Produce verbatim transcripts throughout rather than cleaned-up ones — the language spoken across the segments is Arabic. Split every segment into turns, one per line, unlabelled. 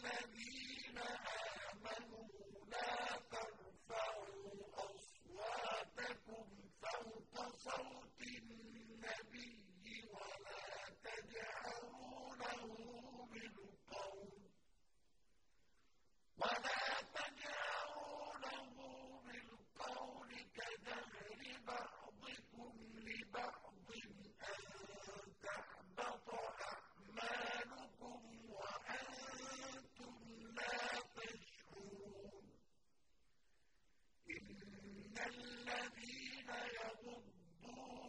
الَّذِينَ آمَنُوا لَا تَرْفَعُوا أَصْوَاتَكُمْ فَوْقَ صَوْتِ النَّبِيِّ وَلَا تَجْهَرُوا لَهُ بِالْقَوْلِ كَجَهْرِ بَعْضِكُمْ لِبَعْضٍ أَن تَحْبَطَ أَعْمَالُكُمْ وَأَنتُمْ لَا تَشْعُرُونَ إِنَّ الَّذِينَ يَغُضُّونَ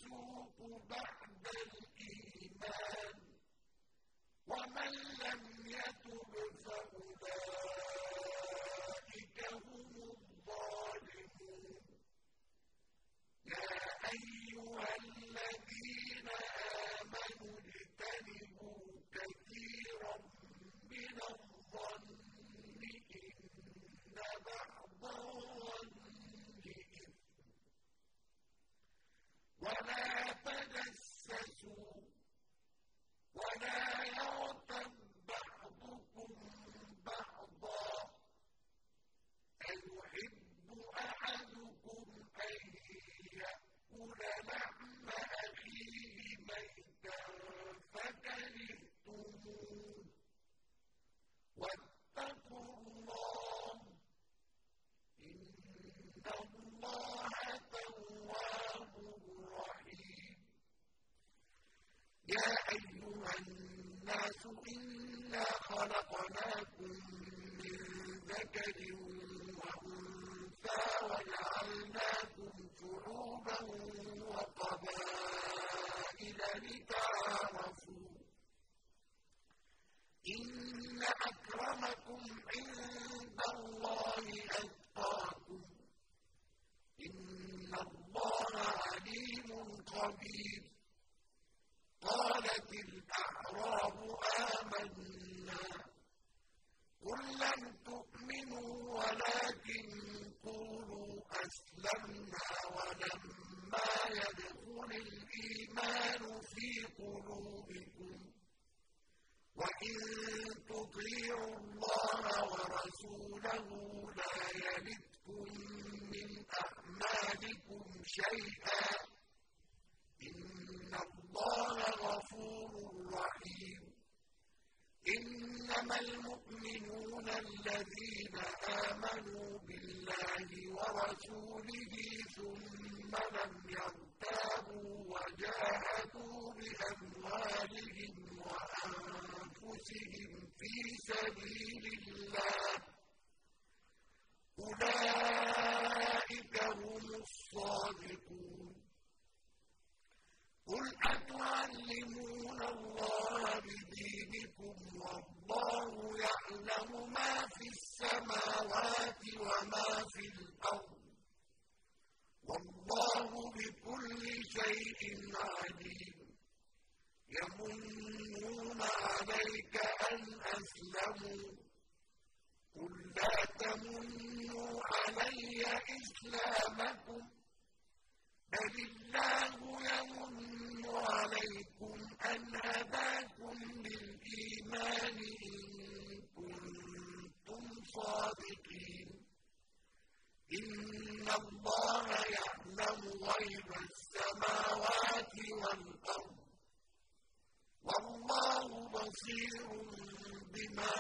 الفسوق بعد الإيمان ومن لم يتب فأولئك هم الظالمون يا أيها الذين آمنوا اجتنبوا كثيرا من الظن إن بعض الظن إثم ولا تجسسوا ولا يغتب بعضكم بعضا أيحب أحدكم أن يأكل لحم أخيه ميتا فكرهتموه واتقوا الله إن الله تواب رحيم يا أيها الناس إنا خلقناكم من ذكر وأنثى وجعلناكم شعوبا وقبائل لتعارفوا إن أكرمكم عند الله أتقاكم إن الله عليم خبير قالت الأعراب آمنا قل لم تؤمنوا ولكن قولوا أسلمنا ولما يدخل الإيمان في قلوبكم وإن تطيعوا الله ورسوله لا يلدكم من أعمالكم شيئا إن الله غفور رحيم إنما المؤمنون الذين آمنوا بالله ورسوله ثم لم يرتابوا وجاهدوا بأموالهم وأنفسهم في سبيل الله أولئك هم الصادقون قل أتعلمون الله بدينكم والله يعلم ما في السماوات وما في الأرض والله بكل شيء عليم يمنون عليك أن أسلموا قل لا تمنوا علي إسلامكم بل الله يمن عليكم أن هداكم للإيمان إن كنتم صادقين إن الله يعلم غيب السماوات والأرض والله بصير بما